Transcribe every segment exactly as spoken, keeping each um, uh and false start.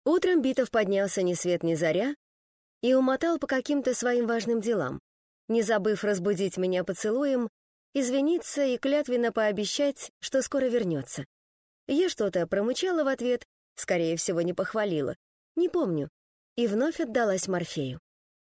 Утром Битов поднялся ни свет ни заря и умотал по каким-то своим важным делам, не забыв разбудить меня поцелуем, извиниться и клятвенно пообещать, что скоро вернется. Я что-то промычала в ответ, скорее всего, не похвалила, не помню, и вновь отдалась Морфею.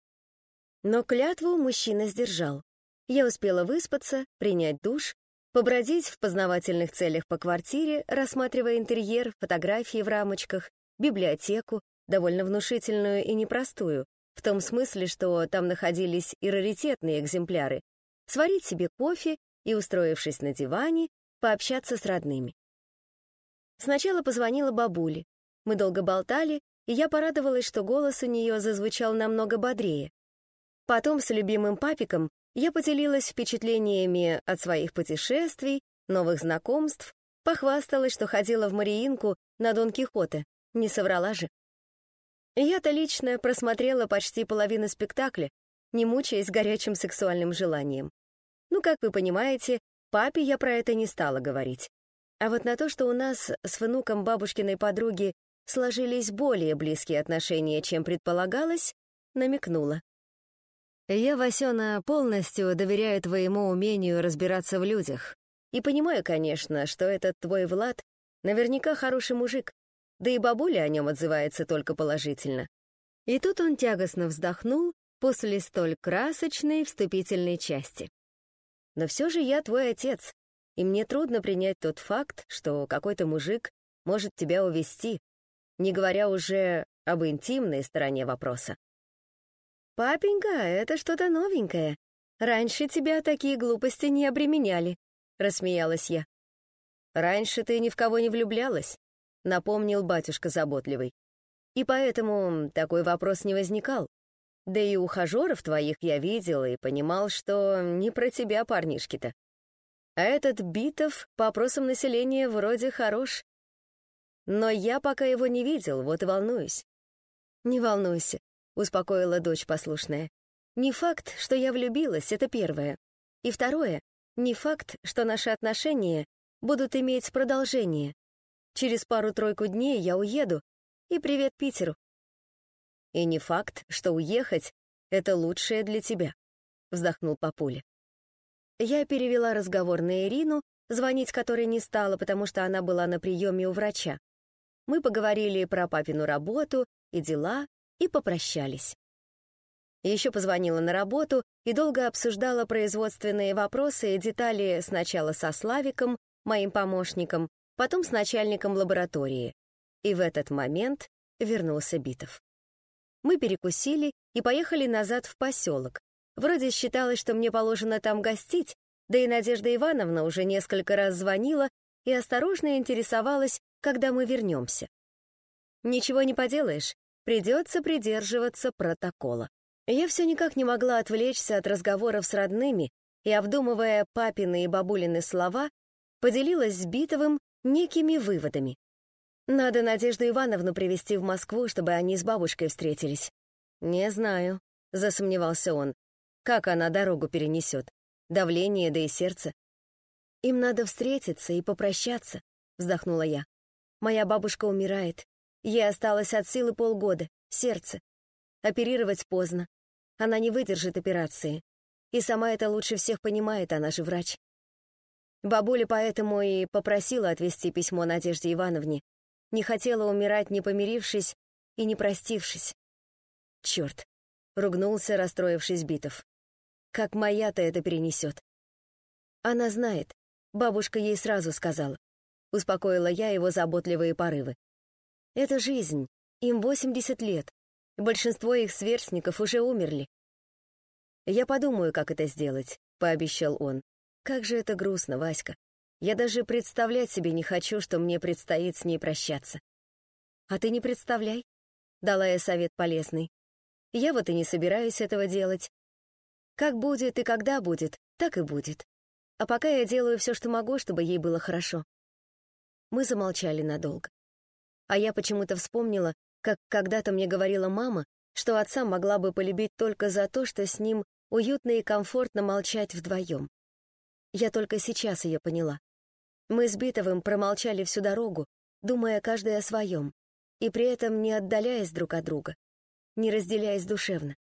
Но клятву мужчина сдержал. Я успела выспаться, принять душ, побродить в познавательных целях по квартире, рассматривая интерьер, фотографии в рамочках, библиотеку, довольно внушительную и непростую, в том смысле, что там находились и раритетные экземпляры, сварить себе кофе и, устроившись на диване, пообщаться с родными. Сначала позвонила бабуле. Мы долго болтали, и я порадовалась, что голос у нее зазвучал намного бодрее. Потом с любимым папиком я поделилась впечатлениями от своих путешествий, новых знакомств, похвасталась, что ходила в Мариинку на Дон Кихота. Не соврала же. Я-то лично просмотрела почти половину спектакля, не мучаясь горячим сексуальным желанием. Ну, как вы понимаете, папе я про это не стала говорить. А вот на то, что у нас с внуком бабушкиной подруги сложились более близкие отношения, чем предполагалось, намекнула. «Я, Васёна, полностью доверяю твоему умению разбираться в людях. И понимаю, конечно, что этот твой Влад наверняка хороший мужик, да и бабуля о нем отзывается только положительно». И тут он тягостно вздохнул после столь красочной вступительной части. «Но все же я твой отец, и мне трудно принять тот факт, что какой-то мужик может тебя увести, не говоря уже об интимной стороне вопроса». «Папенька, это что-то новенькое. Раньше тебя такие глупости не обременяли», — рассмеялась я. «Раньше ты ни в кого не влюблялась», — напомнил батюшка заботливый. «И поэтому такой вопрос не возникал. Да и ухажеров твоих я видел и понимал, что не про тебя парнишки-то. А этот Битов по опросам населения вроде хорош. Но я пока его не видел, вот и волнуюсь». «Не волнуйся», — успокоила дочь послушная. «Не факт, что я влюбилась, это первое. И второе, не факт, что наши отношения будут иметь продолжение. Через пару-тройку дней я уеду, и привет Питеру». «И не факт, что уехать — это лучшее для тебя», — вздохнул папуля. Я перевела разговор на Ирину, звонить которой не стала, потому что она была на приеме у врача. Мы поговорили про папину работу и дела, и попрощались. Еще позвонила на работу и долго обсуждала производственные вопросы и детали сначала со Славиком, моим помощником, потом с начальником лаборатории. И в этот момент вернулся Битов. Мы перекусили и поехали назад в поселок. Вроде считалось, что мне положено там гостить, да и Надежда Ивановна уже несколько раз звонила и осторожно интересовалась, когда мы вернемся. Ничего не поделаешь, придется придерживаться протокола. Я все никак не могла отвлечься от разговоров с родными и, обдумывая папины и бабулины слова, поделилась с Битовым некими выводами. Надо Надежду Ивановну привезти в Москву, чтобы они с бабушкой встретились. «Не знаю», — засомневался он. «Как она дорогу перенесет? Давление, да и сердце». «Им надо встретиться и попрощаться», — вздохнула я. «Моя бабушка умирает. Ей осталось от силы полгода, сердце. Оперировать поздно. Она не выдержит операции. И сама это лучше всех понимает, она же врач». Бабуля поэтому и попросила отвезти письмо Надежде Ивановне. Не хотела умирать, не помирившись и не простившись. «Черт!» — ругнулся, расстроившись Битов. «Как моя-то это перенесет?» «Она знает. Бабушка ей сразу сказала». Успокоила я его заботливые порывы. «Это жизнь. Им восемьдесят лет. Большинство их сверстников уже умерли». «Я подумаю, как это сделать», — пообещал он. «Как же это грустно, Васька. Я даже представлять себе не хочу, что мне предстоит с ней прощаться». «А ты не представляй», — дала я совет полезный. «Я вот и не собираюсь этого делать. Как будет и когда будет, так и будет. А пока я делаю все, что могу, чтобы ей было хорошо». Мы замолчали надолго. А я почему-то вспомнила, как когда-то мне говорила мама, что отца могла бы полюбить только за то, что с ним уютно и комфортно молчать вдвоем. Я только сейчас ее поняла. Мы с Битовым промолчали всю дорогу, думая каждый о своем, и при этом не отдаляясь друг от друга, не разделяясь душевно.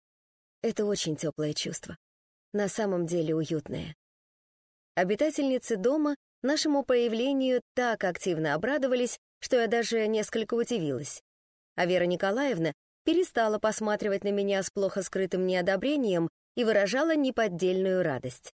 Это очень теплое чувство, на самом деле уютное. Обитательницы дома нашему появлению так активно обрадовались, что я даже несколько удивилась. А Вера Николаевна перестала посматривать на меня с плохо скрытым неодобрением и выражала неподдельную радость.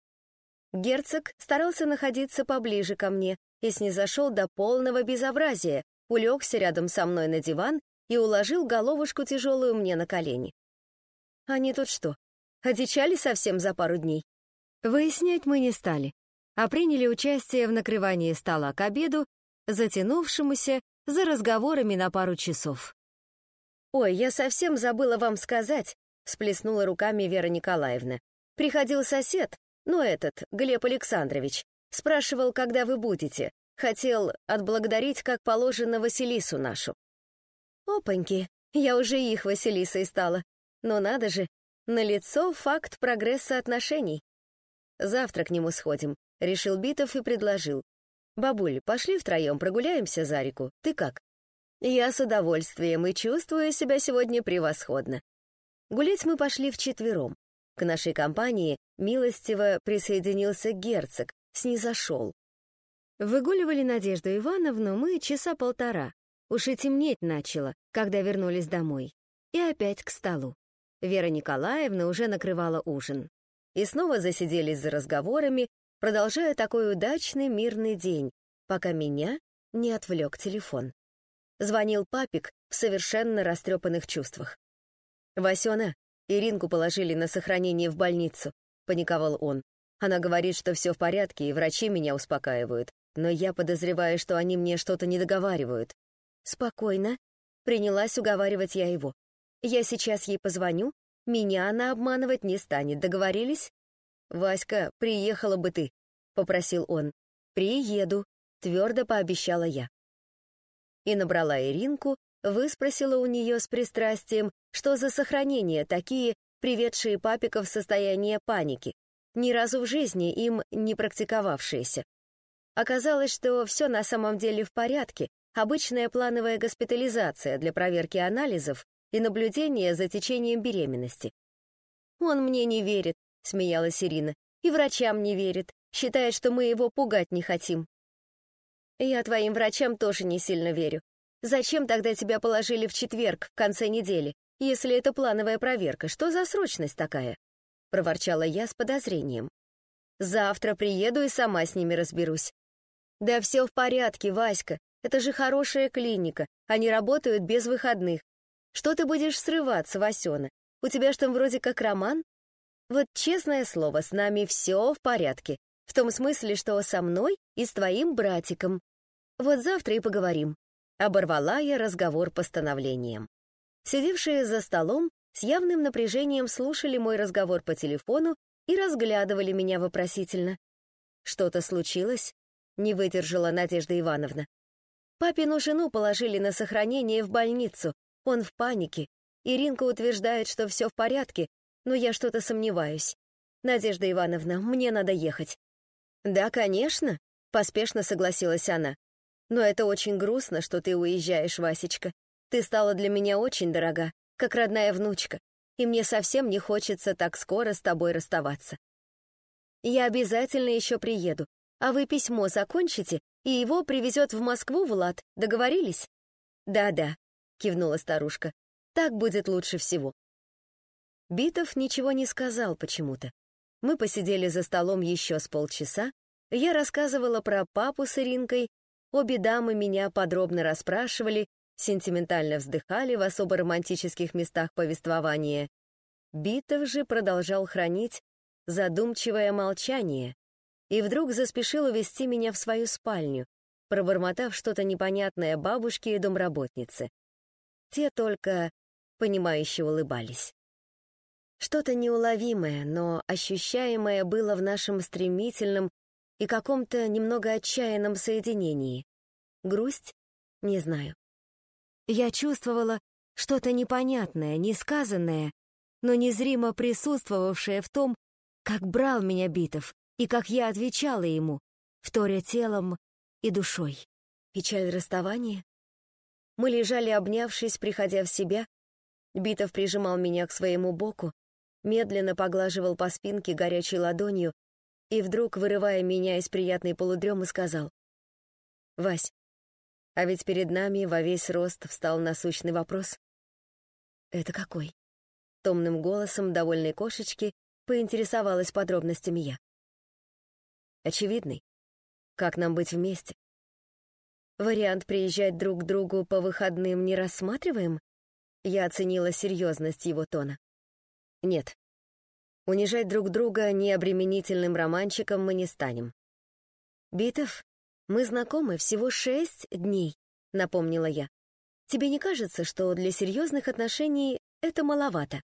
Герцог старался находиться поближе ко мне и снизошел до полного безобразия, улегся рядом со мной на диван и уложил головушку тяжелую мне на колени. Они тут что, одичали совсем за пару дней? Выяснять мы не стали, а приняли участие в накрывании стола к обеду, затянувшемуся за разговорами на пару часов. «Ой, я совсем забыла вам сказать», — всплеснула руками Вера Николаевна. «Приходил сосед, ну этот, Глеб Александрович, спрашивал, когда вы будете. Хотел отблагодарить, как положено, Василису нашу». Опаньки, я уже их Василисой стала. Но надо же, налицо факт прогресса отношений. «Завтра к нему сходим», — решил Битов и предложил. «Бабуль, пошли втроем прогуляемся за реку. Ты как?» Я с удовольствием и чувствую себя сегодня превосходно. Гулять мы пошли вчетвером. К нашей компании милостиво присоединился герцог, снизошел. Выгуливали Надежду Ивановну мы часа полтора. Уж и темнеть начало, когда вернулись домой. И опять к столу. Вера Николаевна уже накрывала ужин. И снова засиделись за разговорами, продолжая такой удачный мирный день, пока меня не отвлек телефон. Звонил папик в совершенно растрепанных чувствах. «Васёна, Иринку положили на сохранение в больницу», — паниковал он. «Она говорит, что все в порядке, и врачи меня успокаивают, но я подозреваю, что они мне что-то недоговаривают». «Спокойно», — принялась уговаривать я его. «Я сейчас ей позвоню, меня она обманывать не станет, договорились?» «Васька, приехала бы ты», — попросил он. «Приеду», — твердо пообещала я. И набрала Иринку, выспросила у нее с пристрастием, что за сохранения такие, приведшие папика в состояние паники, ни разу в жизни им не практиковавшиеся. Оказалось, что все на самом деле в порядке, обычная плановая госпитализация для проверки анализов и наблюдения за течением беременности. «Он мне не верит», — смеялась Ирина, «и врачам не верит, считает, что мы его пугать не хотим». «Я твоим врачам тоже не сильно верю. Зачем тогда тебя положили в четверг, в конце недели, если это плановая проверка? Что за срочность такая?» — проворчала я с подозрением. «Завтра приеду и сама с ними разберусь». «Да все в порядке, Васька, это же хорошая клиника, они работают без выходных. Что ты будешь срываться, Васёна? У тебя ж там вроде как роман?» «Вот честное слово, с нами все в порядке. В том смысле, что со мной и с твоим братиком. Вот завтра и поговорим». Оборвала я разговор постановлением. Сидевшие за столом с явным напряжением слушали мой разговор по телефону и разглядывали меня вопросительно. «Что-то случилось?» — не выдержала Надежда Ивановна. «Папину жену положили на сохранение в больницу. Он в панике. Иринка утверждает, что все в порядке, но я что-то сомневаюсь. Надежда Ивановна, мне надо ехать». «Да, конечно», — поспешно согласилась она. «Но это очень грустно, что ты уезжаешь, Васечка. Ты стала для меня очень дорога, как родная внучка, и мне совсем не хочется так скоро с тобой расставаться. Я обязательно еще приеду, а вы письмо закончите, и его привезет в Москву Влад. Договорились?» «Да-да», — кивнула старушка, — «так будет лучше всего». Битов ничего не сказал почему-то. Мы посидели за столом еще с полчаса, я рассказывала про папу с Иринкой, обе дамы меня подробно расспрашивали, сентиментально вздыхали в особо романтических местах повествования. Битов же продолжал хранить задумчивое молчание и вдруг заспешил увести меня в свою спальню, пробормотав что-то непонятное бабушке и домработнице. Те только понимающе улыбались. Что-то неуловимое, но ощущаемое было в нашем стремительном и каком-то немного отчаянном соединении. Грусть? Не знаю. Я чувствовала что-то непонятное, несказанное, но незримо присутствовавшее в том, как брал меня Битов и как я отвечала ему, вторя телом и душой. Печаль расставания? Мы лежали, обнявшись, приходя в себя. Битов прижимал меня к своему боку, медленно поглаживал по спинке горячей ладонью и вдруг, вырывая меня из приятной полудремы, сказал: «Вась, а ведь перед нами во весь рост встал насущный вопрос». «Это какой?» Томным голосом довольной кошечки поинтересовалась подробностями я. «Очевидный. Как нам быть вместе? Вариант приезжать друг к другу по выходным не рассматриваем?» Я оценила серьезность его тона. «Нет. Унижать друг друга необременительным романчиком мы не станем». «Битов, мы знакомы всего шесть дней», — напомнила я. «Тебе не кажется, что для серьезных отношений это маловато?»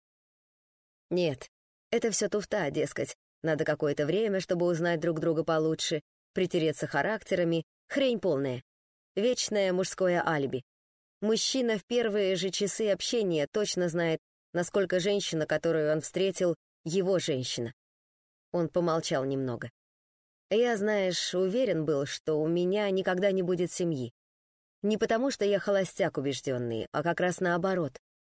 «Нет, это все туфта, дескать. Надо какое-то время, чтобы узнать друг друга получше, притереться характерами. Хрень полная. Вечное мужское алиби. Мужчина в первые же часы общения точно знает, насколько женщина, которую он встретил, его женщина». Он помолчал немного. «Я, знаешь, уверен был, что у меня никогда не будет семьи. Не потому, что я холостяк убежденный, а как раз наоборот.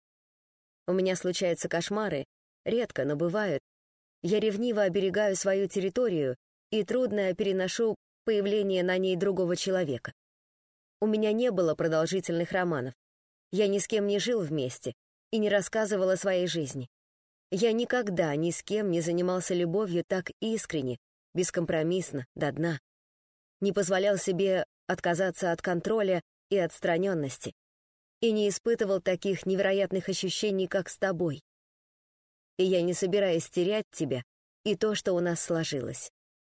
У меня случаются кошмары, редко, но бывают. Я ревниво оберегаю свою территорию и трудно переношу появление на ней другого человека. У меня не было продолжительных романов. Я ни с кем не жил вместе и не рассказывал о своей жизни. Я никогда ни с кем не занимался любовью так искренне, бескомпромиссно, до дна. Не позволял себе отказаться от контроля и отстраненности. И не испытывал таких невероятных ощущений, как с тобой. И я не собираюсь терять тебя и то, что у нас сложилось.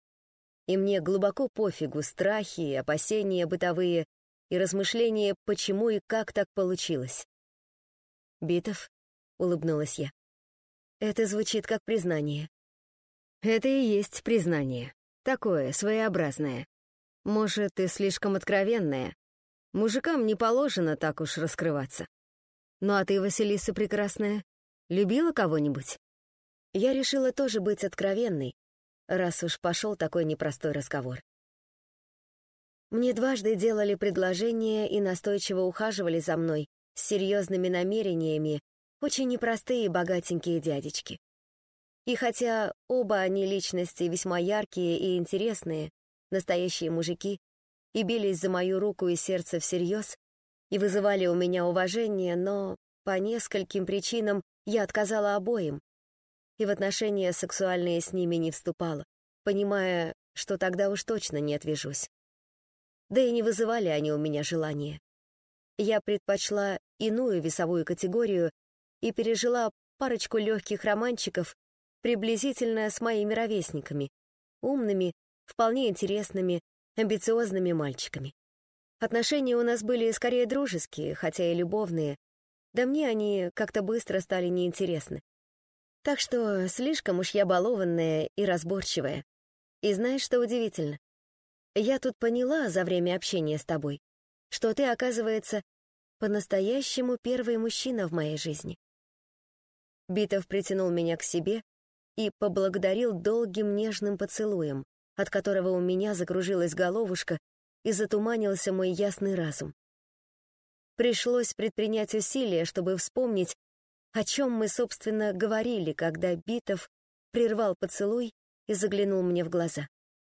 И мне глубоко пофигу страхи, опасения бытовые и размышления, почему и как так получилось. «Битов», — улыбнулась я, — «это звучит как признание». «Это и есть признание. Такое, своеобразное. Может, и слишком откровенное. Мужикам не положено так уж раскрываться. Ну а ты, Василиса прекрасная, любила кого-нибудь?» Я решила тоже быть откровенной, раз уж пошел такой непростой разговор. Мне дважды делали предложение и настойчиво ухаживали за мной с серьезными намерениями очень непростые богатенькие дядечки. И хотя оба они личности весьма яркие и интересные, настоящие мужики, и бились за мою руку и сердце всерьез, и вызывали у меня уважение, но по нескольким причинам я отказала обоим, и в отношения сексуальные с ними не вступала, понимая, что тогда уж точно не отвяжусь. Да и не вызывали они у меня желания. Я предпочла иную весовую категорию и пережила парочку легких романчиков приблизительно с моими ровесниками, умными, вполне интересными, амбициозными мальчиками. Отношения у нас были скорее дружеские, хотя и любовные, да мне они как-то быстро стали неинтересны. Так что слишком уж я балованная и разборчивая. И знаешь, что удивительно? Я тут поняла за время общения с тобой, что ты, оказывается, по-настоящему первый мужчина в моей жизни. Битов притянул меня к себе и поблагодарил долгим нежным поцелуем, от которого у меня закружилась головушка и затуманился мой ясный разум. Пришлось предпринять усилия, чтобы вспомнить, о чем мы, собственно, говорили, когда Битов прервал поцелуй и заглянул мне в глаза.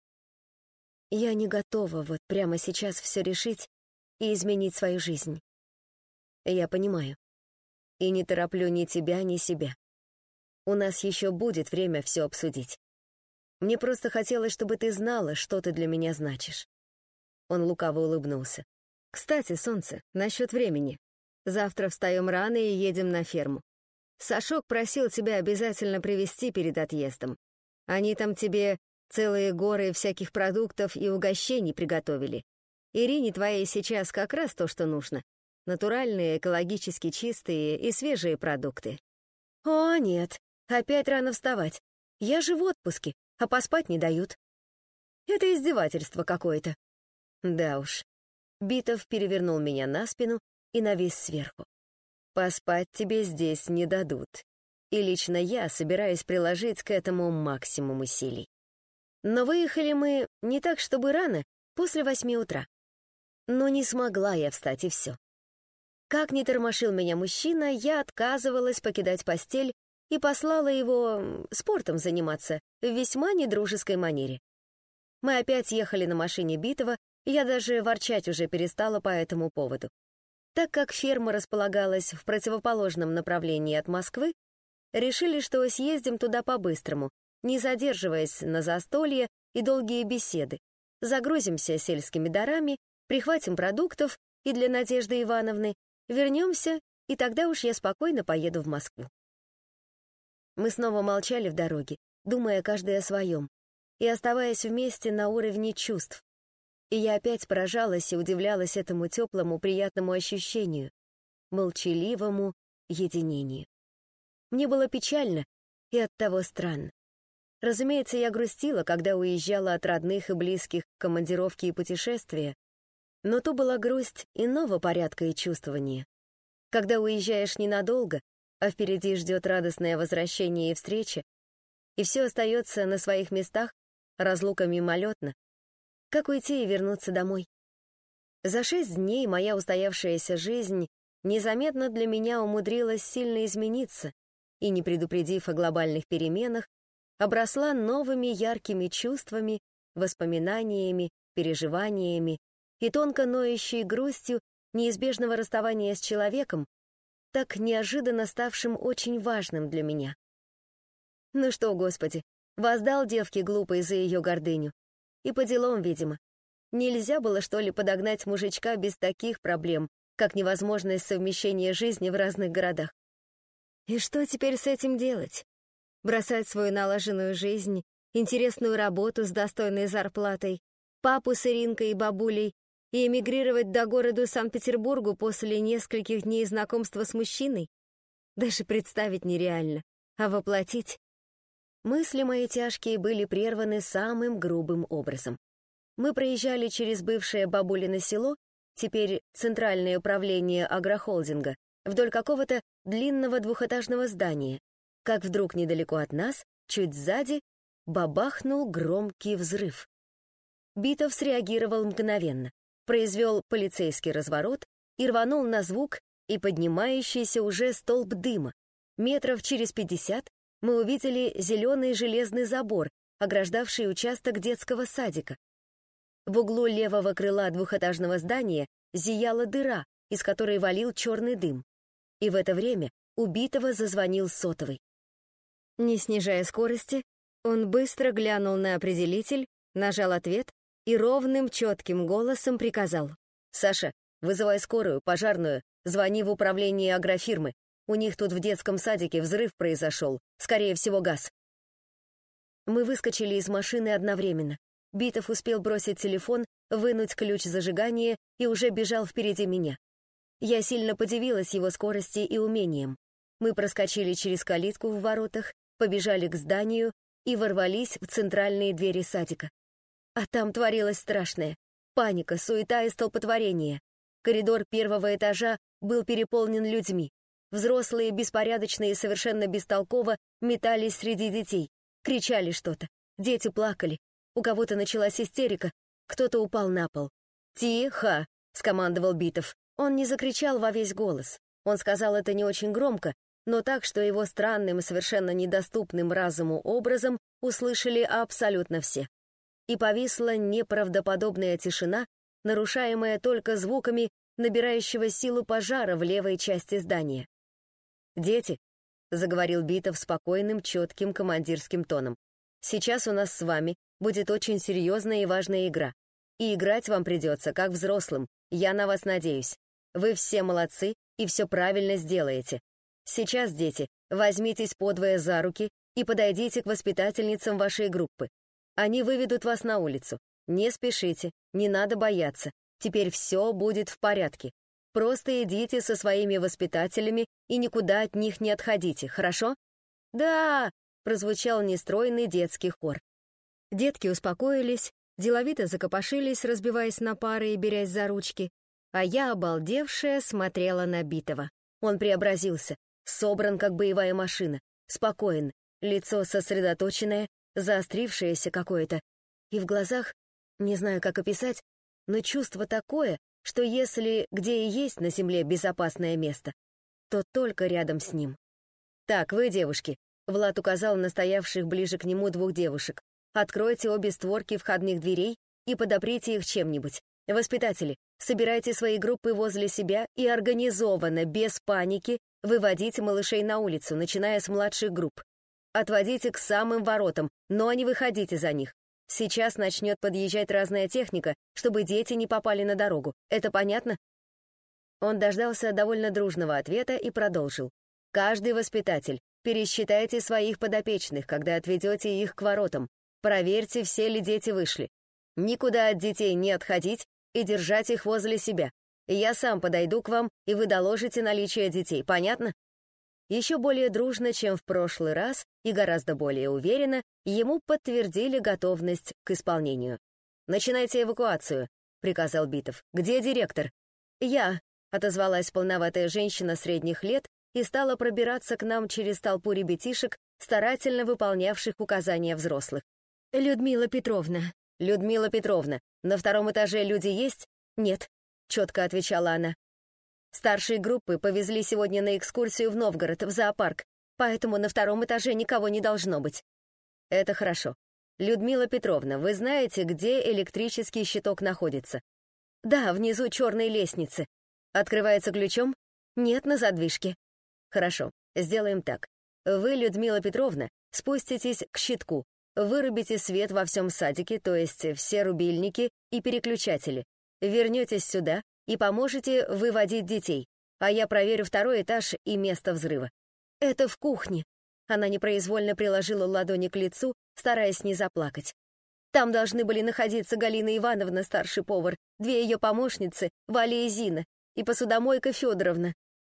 Я не готова вот прямо сейчас все решить и изменить свою жизнь. Я понимаю. И не тороплю ни тебя, ни себя. У нас еще будет время все обсудить. Мне просто хотелось, чтобы ты знала, что ты для меня значишь. Он лукаво улыбнулся. Кстати, солнце, насчет времени. Завтра встаем рано и едем на ферму. Сашок просил тебя обязательно привезти перед отъездом. Они там тебе целые горы всяких продуктов и угощений приготовили. Ирине твоей сейчас как раз то, что нужно. Натуральные, экологически чистые и свежие продукты. О, нет, опять рано вставать. Я же в отпуске, а поспать не дают. Это издевательство какое-то. Да уж. Битов перевернул меня на спину и навис сверху. Поспать тебе здесь не дадут. И лично я собираюсь приложить к этому максимум усилий. Но выехали мы не так, чтобы рано, после восьми утра. Но не смогла я встать, и все. Как ни тормошил меня мужчина, я отказывалась покидать постель и послала его спортом заниматься в весьма недружеской манере. Мы опять ехали на машине Битова, и я даже ворчать уже перестала по этому поводу. Так как ферма располагалась в противоположном направлении от Москвы, решили, что съездим туда по-быстрому, не задерживаясь на застолье и долгие беседы. Загрузимся сельскими дарами, прихватим продуктов и для Надежды Ивановны, вернемся, и тогда уж я спокойно поеду в Москву. Мы снова молчали в дороге, думая каждый о своем, и оставаясь вместе на уровне чувств. И я опять поражалась и удивлялась этому теплому, приятному ощущению, молчаливому единению. Мне было печально и оттого странно. Разумеется, я грустила, когда уезжала от родных и близких в командировки и путешествия, но то была грусть иного порядка и чувствования. Когда уезжаешь ненадолго, а впереди ждет радостное возвращение и встреча, и все остается на своих местах, разлука мимолетна, как уйти и вернуться домой? За шесть дней моя устоявшаяся жизнь незаметно для меня умудрилась сильно измениться и, не предупредив о глобальных переменах, обросла новыми яркими чувствами, воспоминаниями, переживаниями и тонко ноющей грустью неизбежного расставания с человеком, так неожиданно ставшим очень важным для меня. Ну что, Господи, воздал девке глупой за ее гордыню. И по делам, видимо. Нельзя было, что ли, подогнать мужичка без таких проблем, как невозможность совмещения жизни в разных городах. И что теперь с этим делать? Бросать свою налаженную жизнь, интересную работу с достойной зарплатой, папу с Иринкой и бабулей и эмигрировать до города Санкт-Петербургу после нескольких дней знакомства с мужчиной? Даже представить нереально, а воплотить? Мысли мои тяжкие были прерваны самым грубым образом. Мы проезжали через бывшее бабулино село, теперь Центральное управление агрохолдинга, вдоль какого-то длинного двухэтажного здания, как вдруг недалеко от нас, чуть сзади, бабахнул громкий взрыв. Битов среагировал мгновенно, произвел полицейский разворот и рванул на звук и поднимающийся уже столб дыма. Метров через пятьдесят мы увидели зеленый железный забор, ограждавший участок детского садика. В углу левого крыла двухэтажного здания зияла дыра, из которой валил черный дым. И в это время у Битова зазвонил сотовый. Не снижая скорости, он быстро глянул на определитель, нажал ответ и ровным, четким голосом приказал: «Саша, вызывай скорую, пожарную, звони в управление агрофирмы. У них тут в детском садике взрыв произошел, скорее всего, газ». Мы выскочили из машины одновременно. Битов успел бросить телефон, вынуть ключ зажигания и уже бежал впереди меня. Я сильно подивилась его скорости и умением. Мы проскочили через калитку в воротах, побежали к зданию и ворвались в центральные двери садика. А там творилось страшное. Паника, суета и столпотворение. Коридор первого этажа был переполнен людьми. Взрослые, беспорядочно и совершенно бестолково метались среди детей, кричали что-то. Дети плакали. У кого-то началась истерика, кто-то упал на пол. «Тихо!» — скомандовал Битов. Он не закричал во весь голос. Он сказал это не очень громко, но так, что его странным и совершенно недоступным разуму образом услышали абсолютно все. И повисла неправдоподобная тишина, нарушаемая только звуками набирающего силу пожара в левой части здания. «Дети», — заговорил Битов спокойным, четким командирским тоном, «сейчас у нас с вами будет очень серьезная и важная игра. И играть вам придется, как взрослым, я на вас надеюсь. Вы все молодцы и все правильно сделаете. Сейчас, дети, возьмитесь подвое за руки и подойдите к воспитательницам вашей группы. Они выведут вас на улицу. Не спешите, не надо бояться. Теперь все будет в порядке. Просто идите со своими воспитателями и никуда от них не отходите, хорошо?» «Да!» — прозвучал нестройный детский хор. Детки успокоились, деловито закопошились, разбиваясь на пары и берясь за ручки, а я, обалдевшая, смотрела на Битова. Он преобразился, собран, как боевая машина, спокоен, лицо сосредоточенное, заострившееся какое-то, и в глазах, не знаю, как описать, но чувство такое, что если где и есть на Земле безопасное место, то только рядом с ним. «Так, вы, девушки», — Влад указал на стоявших ближе к нему двух девушек, «откройте обе створки входных дверей и подоприте их чем-нибудь. Воспитатели, собирайте свои группы возле себя и организованно, без паники, выводите малышей на улицу, начиная с младших групп. Отводите к самым воротам, но не выходите за них. Сейчас начнет подъезжать разная техника, чтобы дети не попали на дорогу. Это понятно?» Он дождался довольно дружного ответа и продолжил. «Каждый воспитатель, пересчитайте своих подопечных, когда отведете их к воротам. Проверьте, все ли дети вышли. Никуда от детей не отходить и держать их возле себя. Я сам подойду к вам, и вы доложите наличие детей. Понятно?» Еще более дружно, чем в прошлый раз, и гораздо более уверенно, ему подтвердили готовность к исполнению. «Начинайте эвакуацию», — приказал Битов. «Где директор?» «Я», — отозвалась полноватая женщина средних лет и стала пробираться к нам через толпу ребятишек, старательно выполнявших указания взрослых. «Людмила Петровна». «Людмила Петровна, на втором этаже люди есть?» «Нет», — четко отвечала она. «Старшие группы повезли сегодня на экскурсию в Новгород, в зоопарк, поэтому на втором этаже никого не должно быть». «Это хорошо. Людмила Петровна, вы знаете, где электрический щиток находится?» «Да, внизу черной лестницы. Открывается ключом?» «Нет, на задвижке». «Хорошо, сделаем так. Вы, Людмила Петровна, спуститесь к щитку, вырубите свет во всем садике, то есть все рубильники и переключатели, вернетесь сюда и поможете выводить детей, а я проверю второй этаж и место взрыва». «Это в кухне». Она непроизвольно приложила ладони к лицу, стараясь не заплакать. «Там должны были находиться Галина Ивановна, старший повар, две ее помощницы, Валя и Зина, и посудомойка Федоровна».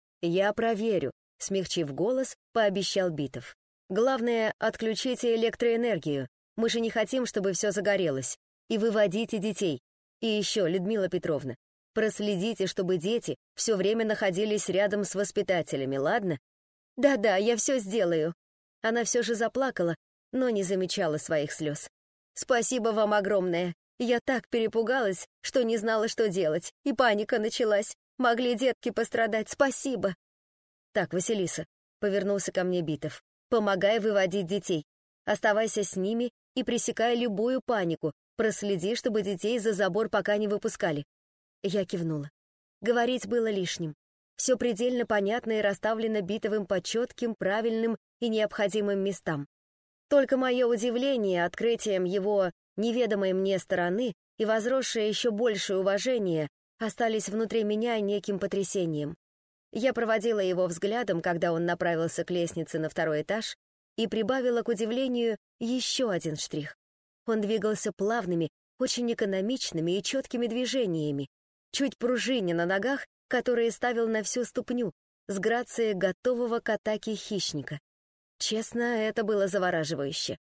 «Я проверю», — смягчив голос, пообещал Битов. «Главное, отключите электроэнергию. Мы же не хотим, чтобы все загорелось. И выводите детей. И еще, Людмила Петровна, проследите, чтобы дети все время находились рядом с воспитателями, ладно?» «Да-да, я все сделаю». Она все же заплакала, но не замечала своих слез. «Спасибо вам огромное. Я так перепугалась, что не знала, что делать. И паника началась. Могли детки пострадать. Спасибо». «Так, Василиса», — повернулся ко мне Битов, «помогай выводить детей. Оставайся с ними и пресекай любую панику. Проследи, чтобы детей за забор пока не выпускали». Я кивнула. Говорить было лишним. Все предельно понятно и расставлено Битовым по четким, правильным и необходимым местам. Только мое удивление открытием его неведомой мне стороны и возросшее еще большее уважение остались внутри меня неким потрясением. Я проводила его взглядом, когда он направился к лестнице на второй этаж, и прибавила к удивлению еще один штрих. Он двигался плавными, очень экономичными и четкими движениями, чуть пружиня на ногах, которые ставил на всю ступню, с грацией готового к атаке хищника. Честно, это было завораживающе.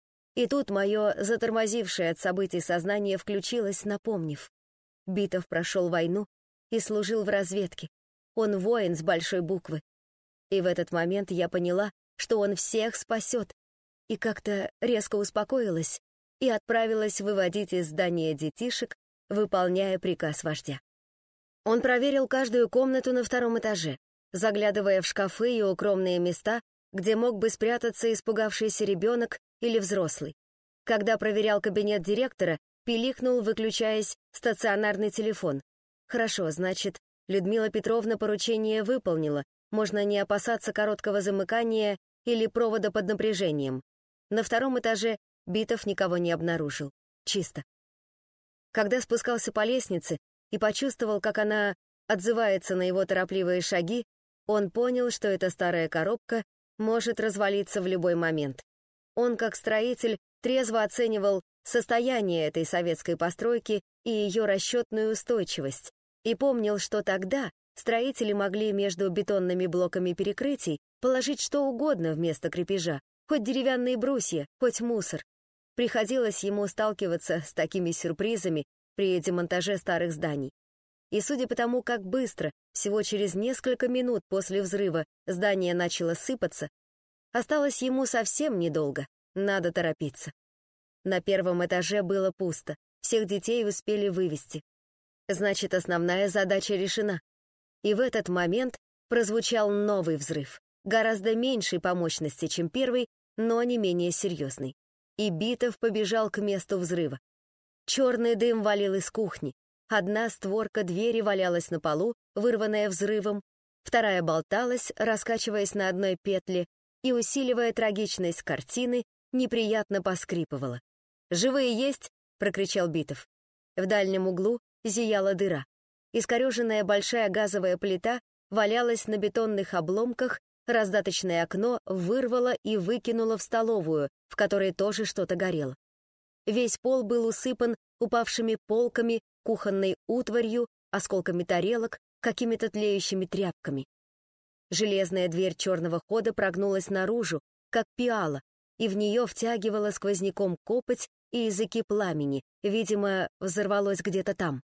И тут мое затормозившее от событий сознание включилось, напомнив. Битов прошел войну и служил в разведке. Он воин с большой буквы. И в этот момент я поняла, что он всех спасет, и как-то резко успокоилась и отправилась выводить из здания детишек, выполняя приказ вождя. Он проверил каждую комнату на втором этаже, заглядывая в шкафы и укромные места, где мог бы спрятаться испугавшийся ребенок или взрослый. Когда проверял кабинет директора, пиликнул, выключаясь, стационарный телефон. Хорошо, значит, Людмила Петровна поручение выполнила, можно не опасаться короткого замыкания или провода под напряжением. На втором этаже Битов никого не обнаружил. Чисто. Когда спускался по лестнице и почувствовал, как она отзывается на его торопливые шаги, он понял, что эта старая коробка может развалиться в любой момент. Он, как строитель, трезво оценивал состояние этой советской постройки и ее расчетную устойчивость, и помнил, что тогда строители могли между бетонными блоками перекрытий положить что угодно вместо крепежа, хоть деревянные брусья, хоть мусор. Приходилось ему сталкиваться с такими сюрпризами при демонтаже старых зданий. И судя по тому, как быстро, всего через несколько минут после взрыва, здание начало сыпаться, осталось ему совсем недолго, надо торопиться. На первом этаже было пусто, всех детей успели вывести. Значит, основная задача решена. И в этот момент прозвучал новый взрыв, гораздо меньшей по мощности, чем первый, но не менее серьезный. И Битов побежал к месту взрыва. Черный дым валил из кухни. Одна створка двери валялась на полу, вырванная взрывом, вторая болталась, раскачиваясь на одной петле, и, усиливая трагичность картины, неприятно поскрипывала. «Живые есть?» — прокричал Битов. В дальнем углу зияла дыра. Искореженная большая газовая плита валялась на бетонных обломках, раздаточное окно вырвало и выкинуло в столовую, в которой тоже что-то горело. Весь пол был усыпан упавшими полками, кухонной утварью, осколками тарелок, какими-то тлеющими тряпками. Железная дверь черного хода прогнулась наружу, как пиала, и в нее втягивала сквозняком копоть и языки пламени, видимо, взорвалось где-то там.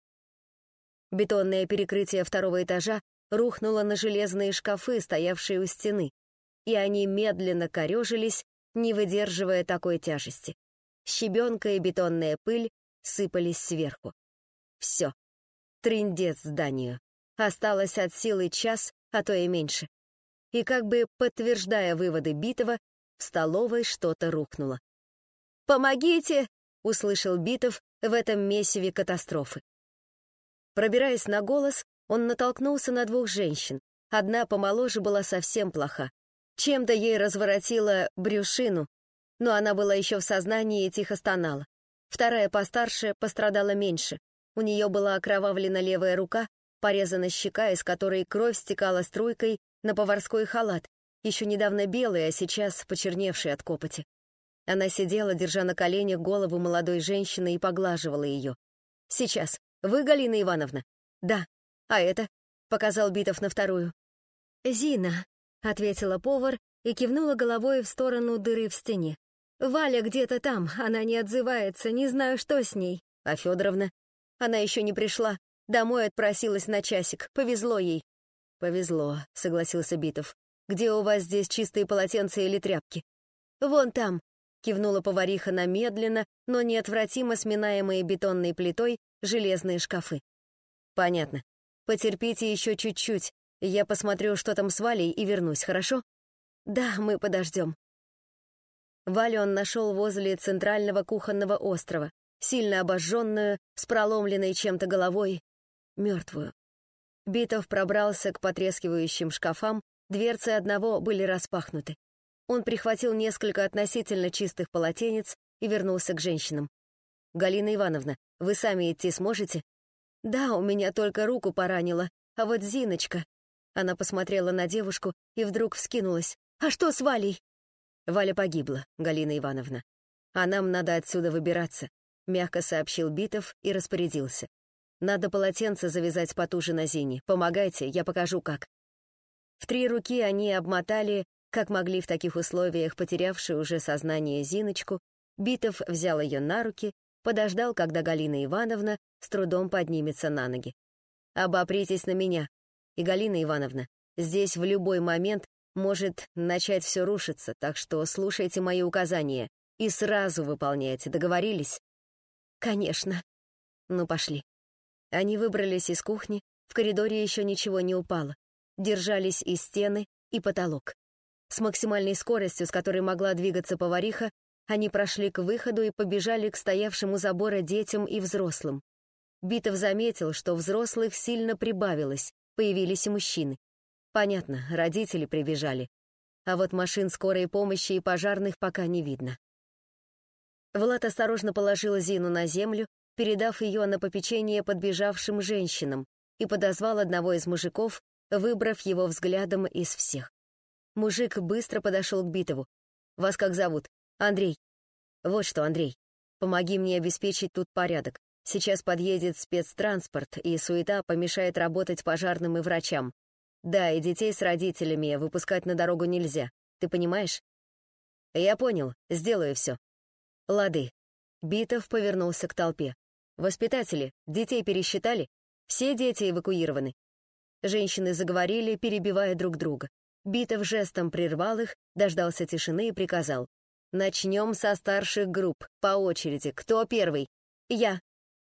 Бетонное перекрытие второго этажа рухнуло на железные шкафы, стоявшие у стены, и они медленно корежились, не выдерживая такой тяжести. Щебенка и бетонная пыль сыпались сверху. Все. Трындец зданию. Осталось от силы час, а то и меньше. И как бы подтверждая выводы Битова, в столовой что-то рухнуло. «Помогите!» — услышал Битов в этом месиве катастрофы. Пробираясь на голос, он натолкнулся на двух женщин. Одна помоложе была совсем плоха. Чем-то ей разворотила брюшину, но она была еще в сознании и тихо стонала. Вторая постарше пострадала меньше. У нее была окровавлена левая рука, порезана щека, из которой кровь стекала струйкой на поварской халат, еще недавно белый, а сейчас почерневший от копоти. Она сидела, держа на коленях голову молодой женщины, и поглаживала ее. «Сейчас. Вы, Галина Ивановна?» «Да. А это?» — показал Битов на вторую. «Зина», — ответила повар и кивнула головой в сторону дыры в стене. «Валя где-то там, она не отзывается, не знаю, что с ней». «А Федоровна?» «Она еще не пришла. Домой отпросилась на часик. Повезло ей». «Повезло», — согласился Битов. «Где у вас здесь чистые полотенца или тряпки?» «Вон там», — кивнула повариха на медленно, но неотвратимо сминаемые бетонной плитой железные шкафы. «Понятно. Потерпите еще чуть-чуть. Я посмотрю, что там с Валей, и вернусь, хорошо?» «Да, мы подождем». Валю он нашел возле центрального кухонного острова, сильно обожженную, с проломленной чем-то головой, мертвую. Битов пробрался к потрескивающим шкафам, дверцы одного были распахнуты. Он прихватил несколько относительно чистых полотенец и вернулся к женщинам. «Галина Ивановна, вы сами идти сможете?» «Да, у меня только руку поранило, а вот Зиночка...» Она посмотрела на девушку и вдруг вскинулась. «А что с Валей?» «Валя погибла, Галина Ивановна. А нам надо отсюда выбираться», — мягко сообщил Битов и распорядился. «Надо полотенце завязать потуже на Зине. Помогайте, я покажу, как». В три руки они обмотали, как могли в таких условиях, потерявшую уже сознание Зиночку. Битов взял ее на руки, подождал, когда Галина Ивановна с трудом поднимется на ноги. «Обопритесь на меня. И, Галина Ивановна, здесь в любой момент может начать все рушиться, так что слушайте мои указания и сразу выполняйте. Договорились?» «Конечно». «Ну, пошли». Они выбрались из кухни, в коридоре еще ничего не упало. Держались и стены, и потолок. С максимальной скоростью, с которой могла двигаться повариха, они прошли к выходу и побежали к стоявшим у забора детям и взрослым. Битов заметил, что взрослых сильно прибавилось, появились и мужчины. Понятно, родители прибежали. А вот машин скорой помощи и пожарных пока не видно. Влад осторожно положил Зину на землю, передав ее на попечение подбежавшим женщинам, и подозвал одного из мужиков, выбрав его взглядом из всех. Мужик быстро подошел к Битову. «Вас как зовут?» «Андрей». «Вот что, Андрей, помоги мне обеспечить тут порядок. Сейчас подъедет спецтранспорт, и суета помешает работать пожарным и врачам. Да, и детей с родителями выпускать на дорогу нельзя. Ты понимаешь?» «Я понял, сделаю все». «Лады». Битов повернулся к толпе. «Воспитатели, детей пересчитали? Все дети эвакуированы?» Женщины заговорили, перебивая друг друга. Битов жестом прервал их, дождался тишины и приказал. «Начнем со старших групп, по очереди. Кто первый?» «Я».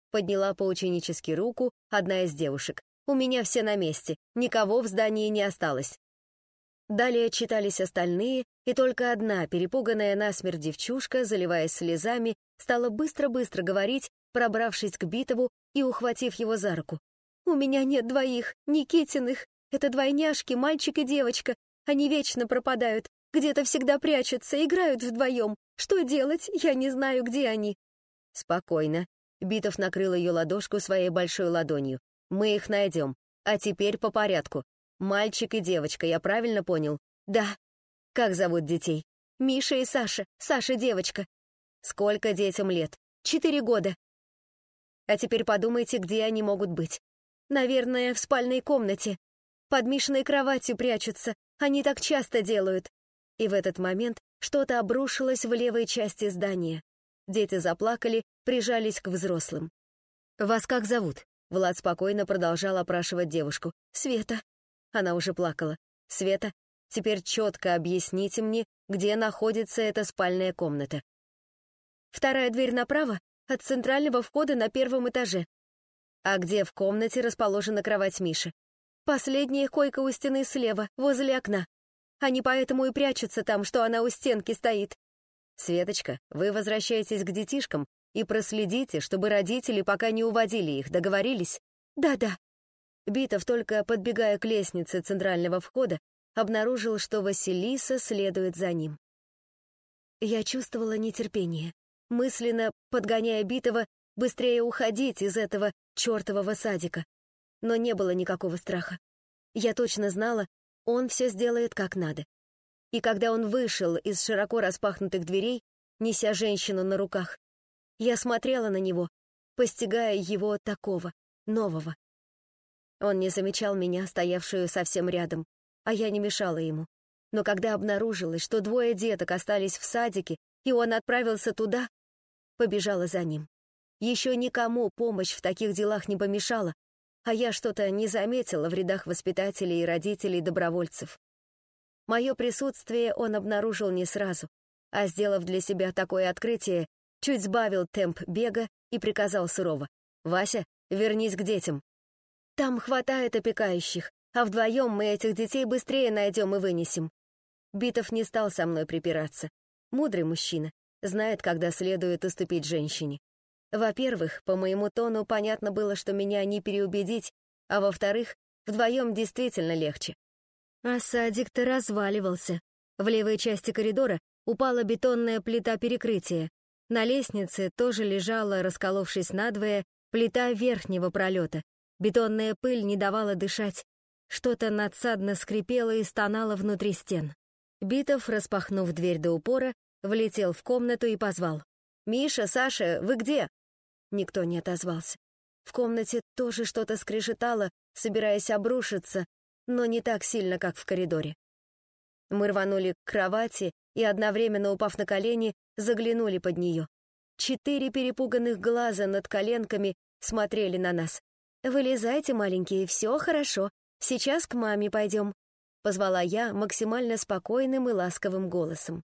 Подняла поученически руку одна из девушек. «У меня все на месте, никого в здании не осталось». Далее читались остальные, и только одна, перепуганная насмерть девчушка, заливаясь слезами, стала быстро-быстро говорить, пробравшись к Битову и ухватив его за руку. «У меня нет двоих, Никитиных. Это двойняшки, мальчик и девочка. Они вечно пропадают, где-то всегда прячутся, играют вдвоем. Что делать? Я не знаю, где они». «Спокойно». Битов накрыл ее ладошку своей большой ладонью. «Мы их найдем. А теперь по порядку. Мальчик и девочка, я правильно понял?» «Да». «Как зовут детей?» «Миша и Саша. Саша девочка». «Сколько детям лет?» «Четыре года». «А теперь подумайте, где они могут быть. Наверное, в спальной комнате. Под Мишиной кроватью прячутся. Они так часто делают». И в этот момент что-то обрушилось в левой части здания. Дети заплакали, прижались к взрослым. «Вас как зовут?» Влад спокойно продолжал опрашивать девушку. «Света». Она уже плакала. «Света, теперь четко объясните мне, где находится эта спальная комната». «Вторая дверь направо, от центрального входа на первом этаже». «А где в комнате расположена кровать Миши?» «Последняя койка у стены слева, возле окна. Они поэтому и прячутся там, что она у стенки стоит». «Светочка, вы возвращаетесь к детишкам и проследите, чтобы родители пока не уводили их, договорились?» «Да-да». Битов, только подбегая к лестнице центрального входа, обнаружил, что Василиса следует за ним. Я чувствовала нетерпение, мысленно подгоняя Битова быстрее уходить из этого чертового садика. Но не было никакого страха. Я точно знала, он все сделает как надо. И когда он вышел из широко распахнутых дверей, неся женщину на руках, я смотрела на него, постигая его такого, нового. Он не замечал меня, стоявшую совсем рядом, а я не мешала ему. Но когда обнаружилось, что двое деток остались в садике, и он отправился туда, побежала за ним. Еще никому помощь в таких делах не помешала, а я что-то не заметила в рядах воспитателей и родителей-добровольцев. Мое присутствие он обнаружил не сразу, а, сделав для себя такое открытие, чуть сбавил темп бега и приказал сурово: «Вася, вернись к детям. Там хватает опекающих, а вдвоем мы этих детей быстрее найдем и вынесем». Битов не стал со мной припираться. Мудрый мужчина, знает, когда следует уступить женщине. Во-первых, по моему тону понятно было, что меня не переубедить, а во-вторых, вдвоем действительно легче. А садик-то разваливался. В левой части коридора упала бетонная плита перекрытия. На лестнице тоже лежала, расколовшись надвое, плита верхнего пролета. Бетонная пыль не давала дышать. Что-то надсадно скрипело и стонало внутри стен. Битов, распахнув дверь до упора, влетел в комнату и позвал: «Миша, Саша, вы где?» Никто не отозвался. В комнате тоже что-то скрежетало, собираясь обрушиться, но не так сильно, как в коридоре. Мы рванули к кровати и, одновременно упав на колени, заглянули под нее. Четыре перепуганных глаза над коленками смотрели на нас. «Вылезайте, маленькие, все хорошо. Сейчас к маме пойдем», — позвала я максимально спокойным и ласковым голосом.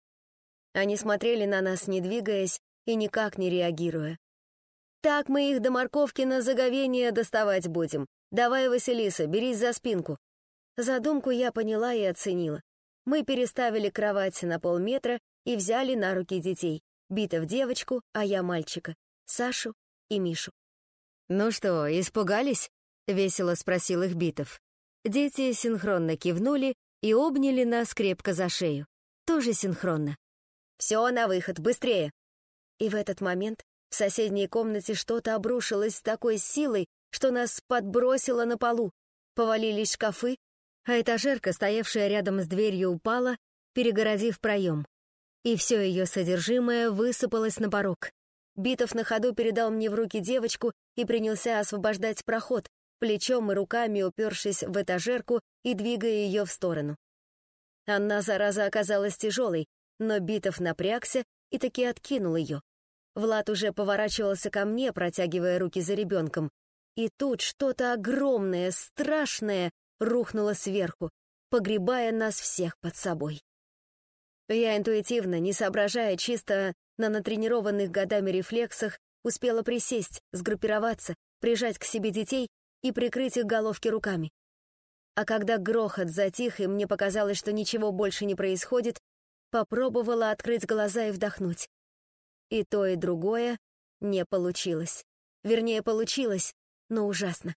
Они смотрели на нас, не двигаясь и никак не реагируя. «Так мы их до морковки на заговение доставать будем. Давай, Василиса, берись за спинку». Задумку я поняла и оценила. Мы переставили кровать на полметра и взяли на руки детей. Битов девочку, а я мальчика, Сашу и Мишу. «Ну что, испугались?» — весело спросил их Битов. Дети синхронно кивнули и обняли нас крепко за шею. Тоже синхронно. «Все, на выход, быстрее!» И в этот момент в соседней комнате что-то обрушилось с такой силой, что нас подбросило на полу. Повалились шкафы, а этажерка, стоявшая рядом с дверью, упала, перегородив проем. И все ее содержимое высыпалось на порог. Битов на ходу передал мне в руки девочку и принялся освобождать проход, плечом и руками упершись в этажерку и двигая ее в сторону. Она, зараза, оказалась тяжелой, но Битов напрягся и таки откинул ее. Влад уже поворачивался ко мне, протягивая руки за ребенком. И тут что-то огромное, страшное рухнуло сверху, погребая нас всех под собой. Я интуитивно, не соображая, чисто на натренированных годами рефлексах, успела присесть, сгруппироваться, прижать к себе детей и прикрыть их головки руками. А когда грохот затих, и мне показалось, что ничего больше не происходит, попробовала открыть глаза и вдохнуть. И то, и другое не получилось. Вернее, получилось, но ужасно.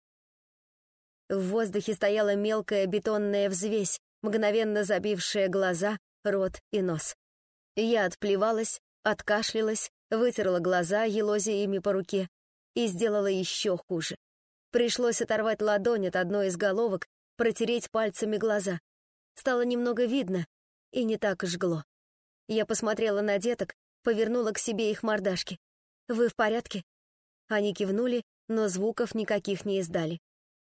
В воздухе стояла мелкая бетонная взвесь, мгновенно забившая глаза, рот и нос. Я отплевалась, откашлялась, вытерла глаза, елозя ими по руке, и сделала еще хуже. Пришлось оторвать ладонь от одной из головок, протереть пальцами глаза. Стало немного видно и не так жгло. Я посмотрела на деток, повернула к себе их мордашки. «Вы в порядке?» Они кивнули, но звуков никаких не издали.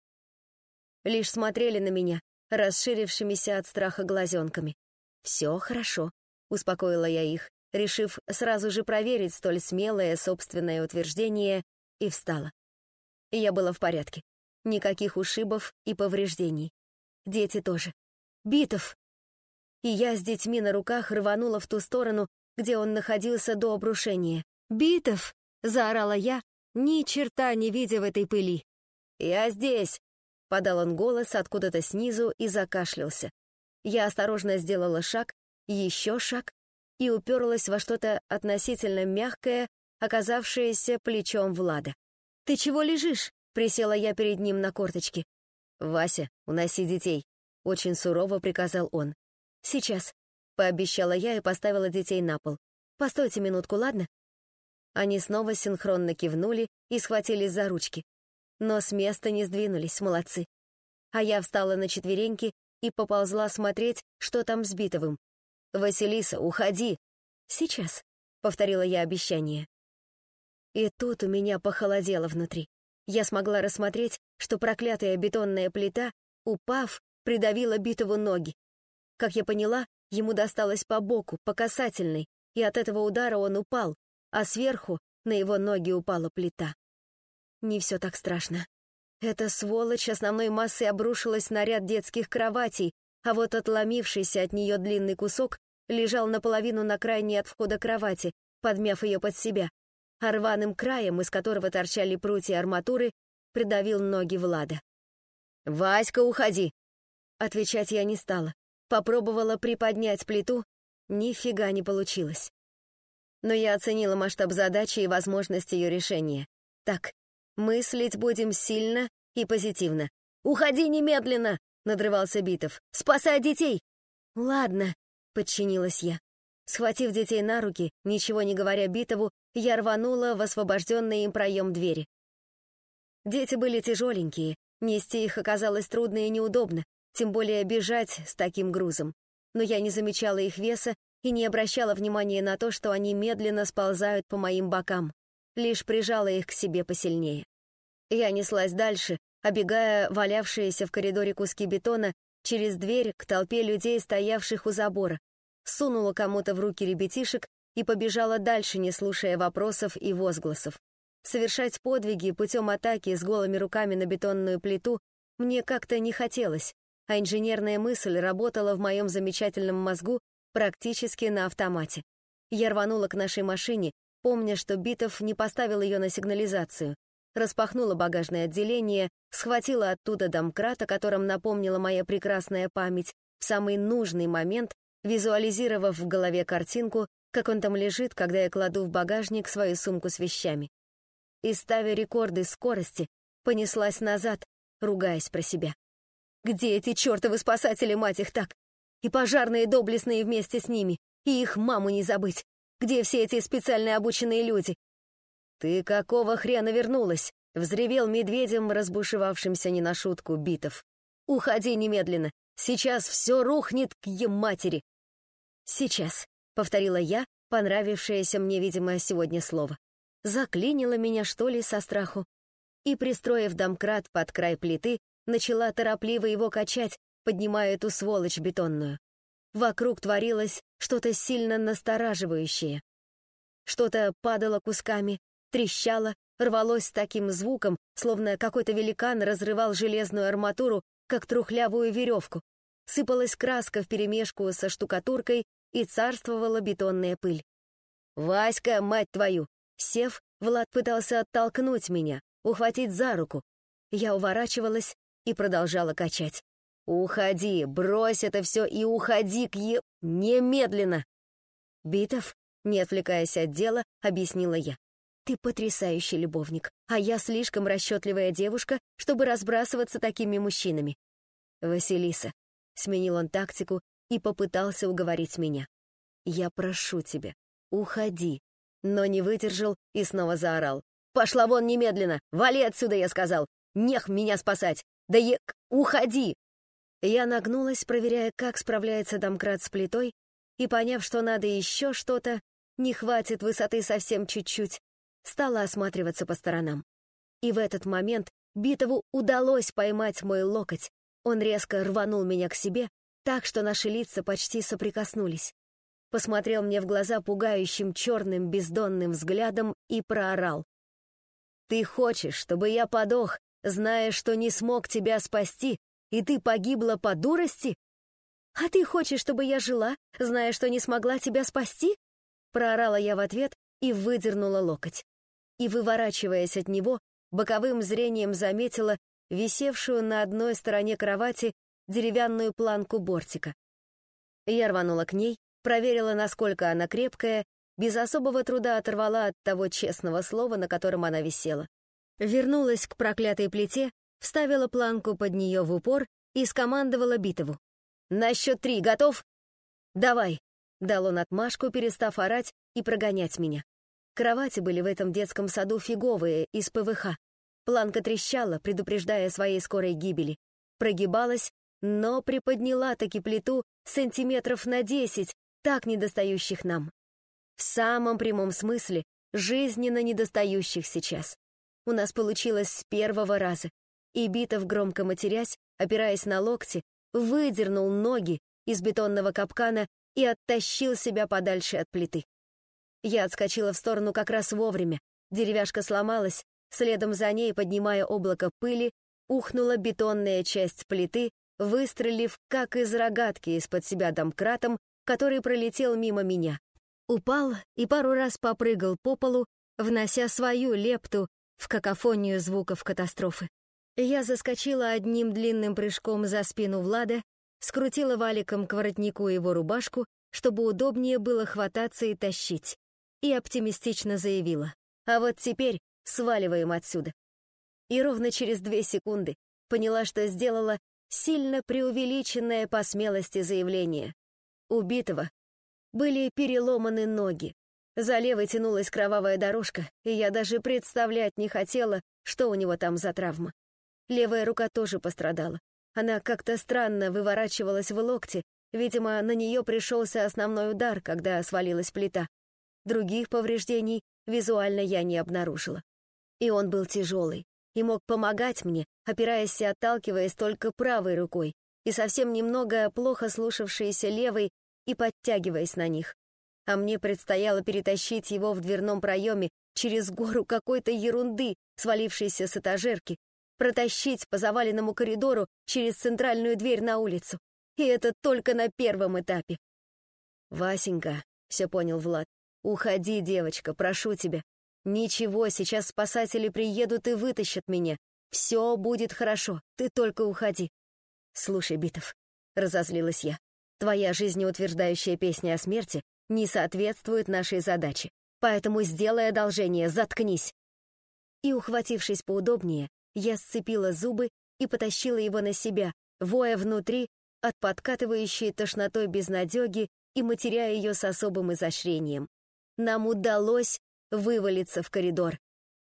Лишь смотрели на меня, расширившимися от страха глазенками. «Все хорошо», — успокоила я их, решив сразу же проверить столь смелое собственное утверждение, и встала. Я была в порядке. Никаких ушибов и повреждений. Дети тоже. Битов! И я с детьми на руках рванула в ту сторону, где он находился до обрушения. «Битов!» — заорала я, ни черта не видя в этой пыли. «Я здесь!» — подал он голос откуда-то снизу и закашлялся. Я осторожно сделала шаг, еще шаг, и уперлась во что-то относительно мягкое, оказавшееся плечом Влада. «Ты чего лежишь?» — присела я перед ним на корточки. «Вася, уноси детей», — очень сурово приказал он. «Сейчас», — пообещала я и поставила детей на пол. «Постойте минутку, ладно?» Они снова синхронно кивнули и схватились за ручки. Но с места не сдвинулись, молодцы. А я встала на четвереньки и поползла смотреть, что там с Битовым. «Василиса, уходи!» «Сейчас», — повторила я обещание. И тут у меня похолодело внутри. Я смогла рассмотреть, что проклятая бетонная плита, упав, придавила Битову ноги. Как я поняла, ему досталось по боку, по касательной, и от этого удара он упал, а сверху на его ноги упала плита. Не все так страшно. Эта сволочь основной массой обрушилась на ряд детских кроватей, а вот отломившийся от нее длинный кусок лежал наполовину на крайней от входа кровати, подмяв ее под себя, а рваным краем, из которого торчали прутья арматуры, придавил ноги Влада. «Васька, уходи!» Отвечать я не стала. Попробовала приподнять плиту, нифига не получилось. Но я оценила масштаб задачи и возможность ее решения. Так, мыслить будем сильно и позитивно. «Уходи немедленно!» — надрывался Битов. «Спасай детей!» «Ладно», — подчинилась я. Схватив детей на руки, ничего не говоря Битову, я рванула в освобожденный им проем двери. Дети были тяжеленькие, нести их оказалось трудно и неудобно, тем более бежать с таким грузом. Но я не замечала их веса и не обращала внимания на то, что они медленно сползают по моим бокам, лишь прижала их к себе посильнее. Я неслась дальше, обегая валявшиеся в коридоре куски бетона через дверь к толпе людей, стоявших у забора, сунула кому-то в руки ребятишек и побежала дальше, не слушая вопросов и возгласов. Совершать подвиги путем атаки с голыми руками на бетонную плиту мне как-то не хотелось, а инженерная мысль работала в моем замечательном мозгу практически на автомате. Я рванула к нашей машине, помня, что Битов не поставил ее на сигнализацию, распахнула багажное отделение, схватила оттуда домкрат, о котором напомнила моя прекрасная память, в самый нужный момент, визуализировав в голове картинку, как он там лежит, когда я кладу в багажник свою сумку с вещами. И, ставя рекорды скорости, понеслась назад, ругаясь про себя. Где эти чертовы спасатели, мать их так? И пожарные доблестные вместе с ними, и их маму не забыть. Где все эти специально обученные люди? «Ты какого хрена вернулась?» — взревел медведем, разбушевавшимся не на шутку Битов. «Уходи немедленно! Сейчас все рухнет к ее матери!» «Сейчас», — повторила я, понравившееся мне, видимо, сегодня слово. Заклинило меня, что ли, со страху. И, пристроив домкрат под край плиты, начала торопливо его качать, поднимая эту сволочь бетонную. Вокруг творилось что-то сильно настораживающее. Что-то падало кусками, трещало, рвалось с таким звуком, словно какой-то великан разрывал железную арматуру, как трухлявую веревку. Сыпалась краска вперемешку со штукатуркой, и царствовала бетонная пыль. «Васька, мать твою!» Сев, Влад пытался оттолкнуть меня, ухватить за руку. Я уворачивалась и продолжала качать. «Уходи, брось это все и уходи к е... немедленно!» «Битов», не отвлекаясь от дела, объяснила я. «Ты потрясающий любовник, а я слишком расчетливая девушка, чтобы разбрасываться такими мужчинами». «Василиса», — сменил он тактику и попытался уговорить меня. «Я прошу тебя, уходи», но не выдержал и снова заорал. «Пошла вон немедленно! Вали отсюда, я сказал! Нех меня спасать! Да ек... Уходи!» Я нагнулась, проверяя, как справляется домкрат с плитой, и, поняв, что надо еще что-то, не хватит высоты совсем чуть-чуть, стала осматриваться по сторонам. И в этот момент Битову удалось поймать мой локоть. Он резко рванул меня к себе, так что наши лица почти соприкоснулись. Посмотрел мне в глаза пугающим черным бездонным взглядом и проорал. «Ты хочешь, чтобы я подох, зная, что не смог тебя спасти, и ты погибла по дурости? А ты хочешь, чтобы я жила, зная, что не смогла тебя спасти?» Проорала я в ответ и выдернула локоть. И, выворачиваясь от него, боковым зрением заметила висевшую на одной стороне кровати деревянную планку бортика. Я рванула к ней, проверила, насколько она крепкая, без особого труда оторвала от того честного слова, на котором она висела. Вернулась к проклятой плите, вставила планку под нее в упор и скомандовала Битову. «На счет три, готов?» «Давай», — дал он отмашку, перестав орать и прогонять меня. Кровати были в этом детском саду фиговые, из пэ вэ ха. Планка трещала, предупреждая о своей скорой гибели. Прогибалась, но приподняла таки плиту сантиметров на десять, так недостающих нам. В самом прямом смысле, жизненно недостающих сейчас. У нас получилось с первого раза. И Битов, громко матерясь, опираясь на локти, выдернул ноги из бетонного капкана и оттащил себя подальше от плиты. Я отскочила в сторону как раз вовремя. Деревяшка сломалась, следом за ней, поднимая облако пыли, ухнула бетонная часть плиты, выстрелив, как из рогатки, из-под себя домкратом, который пролетел мимо меня. Упал и пару раз попрыгал по полу, внося свою лепту в какофонию звуков катастрофы. Я заскочила одним длинным прыжком за спину Влада, скрутила валиком к воротнику его рубашку, чтобы удобнее было хвататься и тащить, и оптимистично заявила: «А вот теперь сваливаем отсюда». И ровно через две секунды поняла, что сделала сильно преувеличенное по смелости заявление. У Битова были переломаны ноги. За левой тянулась кровавая дорожка, и я даже представлять не хотела, что у него там за травма. Левая рука тоже пострадала. Она как-то странно выворачивалась в локте, видимо, на нее пришелся основной удар, когда свалилась плита. Других повреждений визуально я не обнаружила. И он был тяжелый, и мог помогать мне, опираясь и отталкиваясь только правой рукой, и совсем немного плохо слушавшейся левой, и подтягиваясь на них. А мне предстояло перетащить его в дверном проеме через гору какой-то ерунды, свалившейся с этажерки, протащить по заваленному коридору через центральную дверь на улицу. И это только на первом этапе. «Васенька», — все понял Влад, — «уходи, девочка, прошу тебя. Ничего, сейчас спасатели приедут и вытащат меня. Все будет хорошо, ты только уходи». «Слушай, Битов», — разозлилась я, — «твоя жизнеутверждающая песня о смерти не соответствует нашей задаче, поэтому сделай одолжение, заткнись». И, ухватившись поудобнее, я сцепила зубы и потащила его на себя, воя внутри от подкатывающей тошнотой безнадёги и матеря ее с особым изощрением. Нам удалось вывалиться в коридор.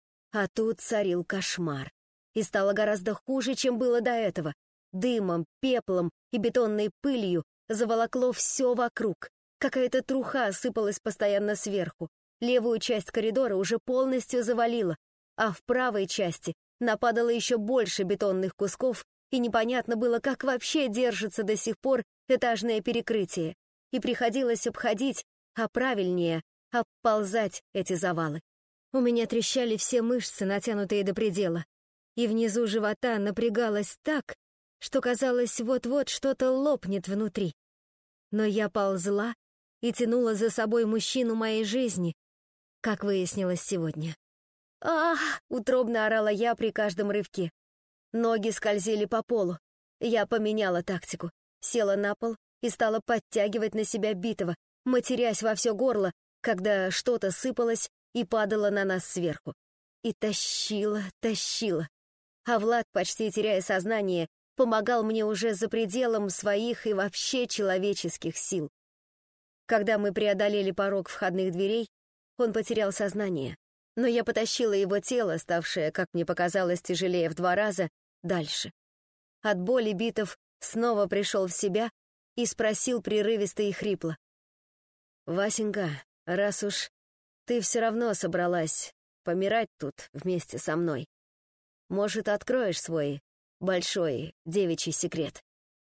А тут царил кошмар. И стало гораздо хуже, чем было до этого. Дымом, пеплом и бетонной пылью заволокло все вокруг. Какая-то труха сыпалась постоянно сверху. Левую часть коридора уже полностью завалило, а в правой части нападало еще больше бетонных кусков, и непонятно было, как вообще держится до сих пор этажное перекрытие. И приходилось обходить, а правильнее — обползать эти завалы. У меня трещали все мышцы, натянутые до предела, и внизу живота напрягалось так, что казалось, вот-вот что-то лопнет внутри. Но я ползла и тянула за собой мужчину моей жизни, как выяснилось сегодня. «Ах!» — утробно орала я при каждом рывке. Ноги скользили по полу. Я поменяла тактику, села на пол и стала подтягивать на себя битого, матерясь во все горло, когда что-то сыпалось и падало на нас сверху. И тащила, тащила. А Влад, почти теряя сознание, помогал мне уже за пределом своих и вообще человеческих сил. Когда мы преодолели порог входных дверей, он потерял сознание, но я потащила его тело, ставшее, как мне показалось, тяжелее в два раза, дальше. От боли Битов снова пришел в себя и спросил прерывисто и хрипло. «Васенька, раз уж ты все равно собралась помирать тут вместе со мной, может, откроешь свой большой девичий секрет?»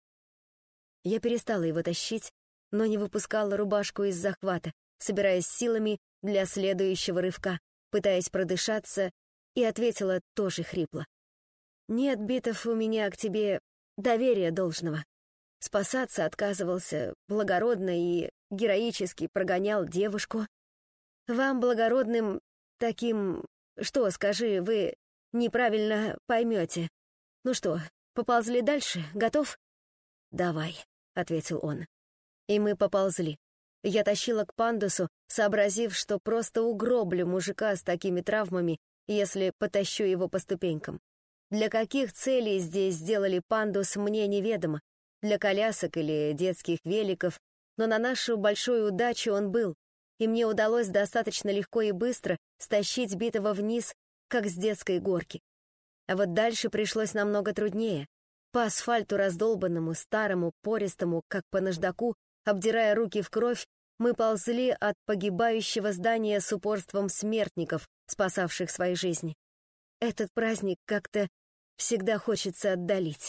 Я перестала его тащить, но не выпускала рубашку из захвата, собираясь силами для следующего рывка, пытаясь продышаться, и ответила тоже хрипло. «Нет, Битов, у меня к тебе доверия должного. Спасаться отказывался благородно и героически прогонял девушку. Вам, благородным, таким, что, скажи, вы неправильно поймете. Ну что, поползли дальше? Готов?» «Давай», — ответил он. И мы поползли. Я тащила к пандусу, сообразив, что просто угроблю мужика с такими травмами, если потащу его по ступенькам. Для каких целей здесь сделали пандус, мне неведомо. Для колясок или детских великов, но на нашу большую удачу он был, и мне удалось достаточно легко и быстро стащить Битого вниз, как с детской горки. А вот дальше пришлось намного труднее. По асфальту раздолбанному, старому, пористому, как по наждаку, обдирая руки в кровь, мы ползли от погибающего здания с упорством смертников, спасавших свои жизни. Этот праздник как-то всегда хочется отдалить.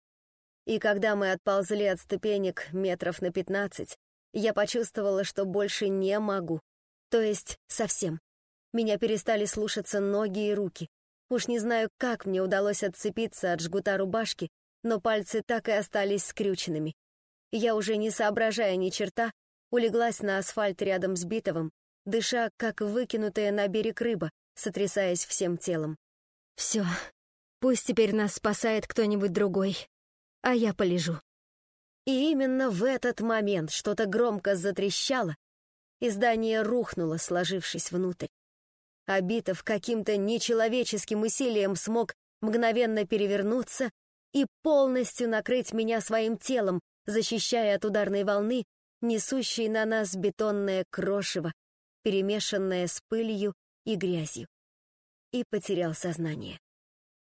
И когда мы отползли от ступенек метров на пятнадцать, я почувствовала, что больше не могу. То есть совсем. Меня перестали слушаться ноги и руки. Уж не знаю, как мне удалось отцепиться от жгута рубашки, но пальцы так и остались скрюченными. Я, уже не соображая ни черта, улеглась на асфальт рядом с Битовым, дыша, как выкинутая на берег рыба, сотрясаясь всем телом. «Все, пусть теперь нас спасает кто-нибудь другой, а я полежу». И именно в этот момент что-то громко затрещало, и здание рухнуло, сложившись внутрь. А Битов каким-то нечеловеческим усилием смог мгновенно перевернуться и полностью накрыть меня своим телом, защищая от ударной волны, несущей на нас бетонное крошево, перемешанное с пылью и грязью. И потерял сознание.